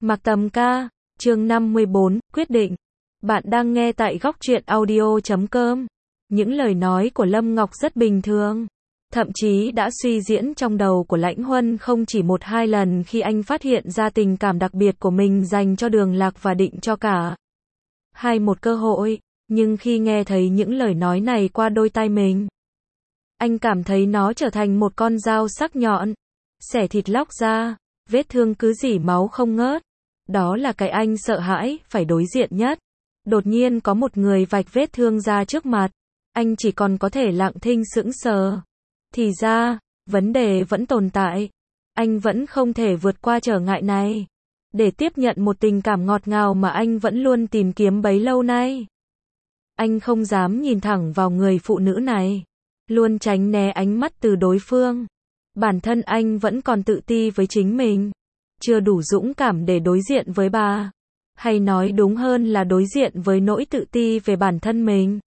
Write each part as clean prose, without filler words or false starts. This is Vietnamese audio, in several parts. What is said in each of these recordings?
Mặc Tầm ca, chương 54, quyết định. Bạn đang nghe tại góc truyện audio.com. Những lời nói của Lâm Ngọc rất bình thường. Thậm chí đã suy diễn trong đầu của Lãnh Huân không chỉ một hai lần khi anh phát hiện ra tình cảm đặc biệt của mình dành cho Đường Lạc và định cho cả hai một cơ hội. Nhưng khi nghe thấy những lời nói này qua đôi tai mình, anh cảm thấy nó trở thành một con dao sắc nhọn, xẻ thịt lóc ra, vết thương cứ rỉ máu không ngớt. Đó là cái anh sợ hãi phải đối diện nhất. Đột nhiên có một người vạch vết thương ra trước mặt, anh chỉ còn có thể lặng thinh sững sờ. Thì ra, vấn đề vẫn tồn tại. Anh vẫn không thể vượt qua trở ngại này, để tiếp nhận một tình cảm ngọt ngào mà anh vẫn luôn tìm kiếm bấy lâu nay. Anh không dám nhìn thẳng vào người phụ nữ này, luôn tránh né ánh mắt từ đối phương. Bản thân anh vẫn còn tự ti với chính mình, chưa đủ dũng cảm để đối diện với bà. Hay nói đúng hơn là đối diện với nỗi tự ti về bản thân mình.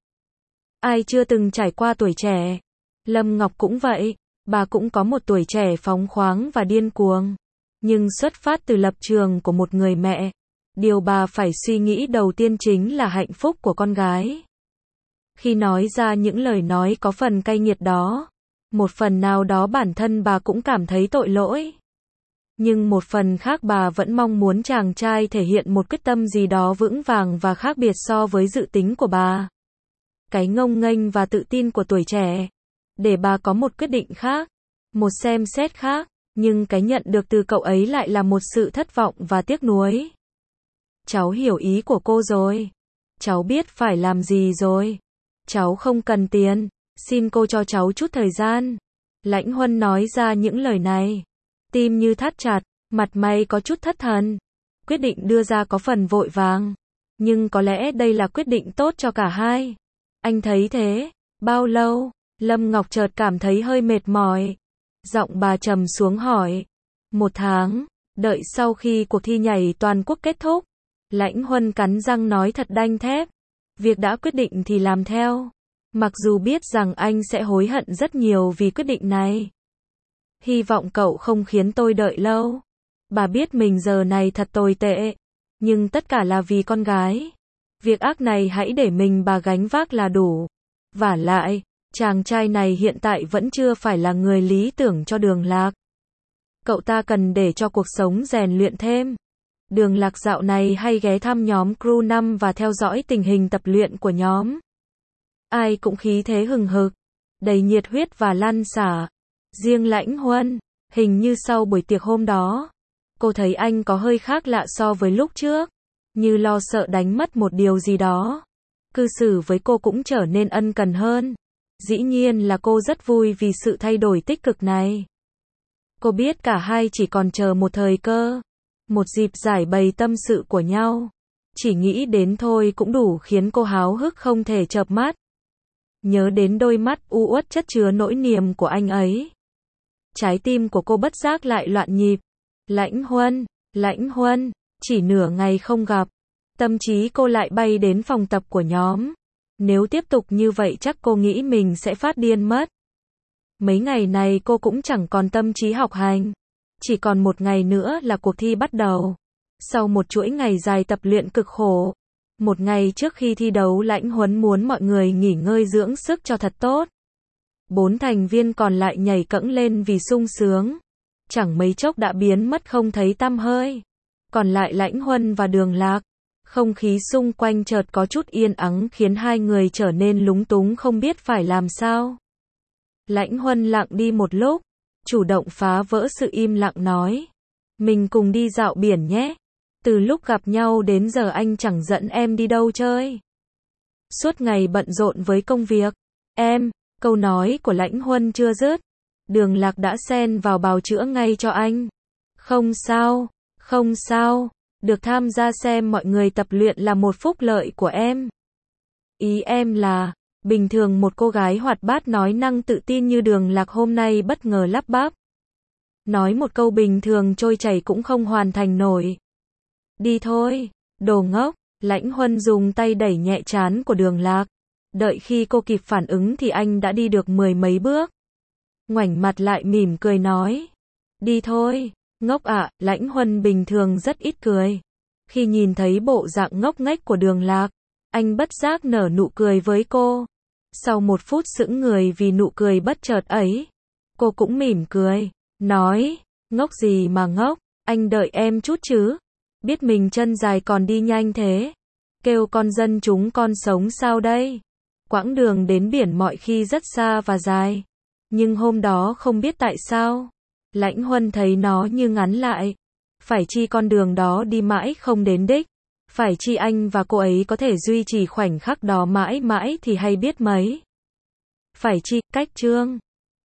Ai chưa từng trải qua tuổi trẻ? Lâm Ngọc cũng vậy, bà cũng có một tuổi trẻ phóng khoáng và điên cuồng. Nhưng xuất phát từ lập trường của một người mẹ, điều bà phải suy nghĩ đầu tiên chính là hạnh phúc của con gái. Khi nói ra những lời nói có phần cay nghiệt đó, một phần nào đó bản thân bà cũng cảm thấy tội lỗi. Nhưng một phần khác bà vẫn mong muốn chàng trai thể hiện một quyết tâm gì đó vững vàng và khác biệt so với dự tính của bà. Cái ngông nghênh và tự tin của tuổi trẻ, để bà có một quyết định khác, một xem xét khác, nhưng cái nhận được từ cậu ấy lại là một sự thất vọng và tiếc nuối. Cháu hiểu ý của cô rồi. Cháu biết phải làm gì rồi. Cháu không cần tiền, xin cô cho cháu chút thời gian. Lãnh Huân nói ra những lời này, tim như thắt chặt, mặt mày có chút thất thần. Quyết định đưa ra có phần vội vàng, nhưng có lẽ đây là quyết định tốt cho cả hai. Anh thấy thế. Bao lâu? Lâm Ngọc chợt cảm thấy hơi mệt mỏi. Giọng bà trầm xuống hỏi. 1 tháng, đợi sau khi cuộc thi nhảy toàn quốc kết thúc. Lãnh Huân cắn răng nói thật đanh thép. Việc đã quyết định thì làm theo. Mặc dù biết rằng anh sẽ hối hận rất nhiều vì quyết định này. Hy vọng cậu không khiến tôi đợi lâu. Bà biết mình giờ này thật tồi tệ, nhưng tất cả là vì con gái. Việc ác này hãy để mình bà gánh vác là đủ. Vả lại, chàng trai này hiện tại vẫn chưa phải là người lý tưởng cho Đường Lạc. Cậu ta cần để cho cuộc sống rèn luyện thêm. Đường Lạc dạo này hay ghé thăm nhóm Crew 5 và theo dõi tình hình tập luyện của nhóm. Ai cũng khí thế hừng hực, đầy nhiệt huyết và lăn xả. Riêng Lãnh Huân, hình như sau buổi tiệc hôm đó, cô thấy anh có hơi khác lạ so với lúc trước, như lo sợ đánh mất một điều gì đó. Cư xử với cô cũng trở nên ân cần hơn. Dĩ nhiên là cô rất vui vì sự thay đổi tích cực này. Cô biết cả hai chỉ còn chờ một thời cơ, một dịp giải bày tâm sự của nhau. Chỉ nghĩ đến thôi cũng đủ khiến cô háo hức không thể chợp mắt. Nhớ đến đôi mắt u uất chất chứa nỗi niềm của anh ấy, trái tim của cô bất giác lại loạn nhịp. Lãnh Huân, chỉ nửa ngày không gặp, tâm trí cô lại bay đến phòng tập của nhóm. Nếu tiếp tục như vậy chắc cô nghĩ mình sẽ phát điên mất. Mấy ngày này cô cũng chẳng còn tâm trí học hành. Chỉ còn 1 ngày nữa là cuộc thi bắt đầu. Sau một chuỗi ngày dài tập luyện cực khổ, một ngày trước khi thi đấu Lãnh Huân muốn mọi người nghỉ ngơi dưỡng sức cho thật tốt. 4 thành viên còn lại nhảy cẫng lên vì sung sướng. Chẳng mấy chốc đã biến mất không thấy tăm hơi. Còn lại Lãnh Huân và Đường Lạc. Không khí xung quanh chợt có chút yên ắng khiến hai người trở nên lúng túng không biết phải làm sao. Lãnh Huân lặng đi một lúc, chủ động phá vỡ sự im lặng nói. Mình cùng đi dạo biển nhé. Từ lúc gặp nhau đến giờ anh chẳng dẫn em đi đâu chơi. Suốt ngày bận rộn với công việc. Câu nói của Lãnh Huân chưa dứt, Đường Lạc đã xen vào bào chữa ngay cho anh. Không sao, được tham gia xem mọi người tập luyện là một phúc lợi của em. Ý em là, bình thường một cô gái hoạt bát nói năng tự tin như Đường Lạc hôm nay bất ngờ lắp bắp. Nói một câu bình thường trôi chảy cũng không hoàn thành nổi. Đi thôi, đồ ngốc. Lãnh Huân dùng tay đẩy nhẹ trán của Đường Lạc. Đợi khi cô kịp phản ứng thì anh đã đi được 10 mấy bước. Ngoảnh mặt lại mỉm cười nói. Đi thôi, Ngốc ạ, Lãnh Huân bình thường rất ít cười. Khi nhìn thấy bộ dạng ngốc nghếch của Đường Lạc, anh bất giác nở nụ cười với cô. Sau một phút sững người vì nụ cười bất chợt ấy, cô cũng mỉm cười, nói, ngốc gì mà ngốc, anh đợi em chút chứ. Biết mình chân dài còn đi nhanh thế. Kêu con dân chúng con sống sao đây? Quãng đường đến biển mọi khi rất xa và dài. Nhưng hôm đó không biết tại sao, Lãnh Huân thấy nó như ngắn lại. Phải chi con đường đó đi mãi không đến đích? Phải chi anh và cô ấy có thể duy trì khoảnh khắc đó mãi mãi thì hay biết mấy? Phải chi, cách chương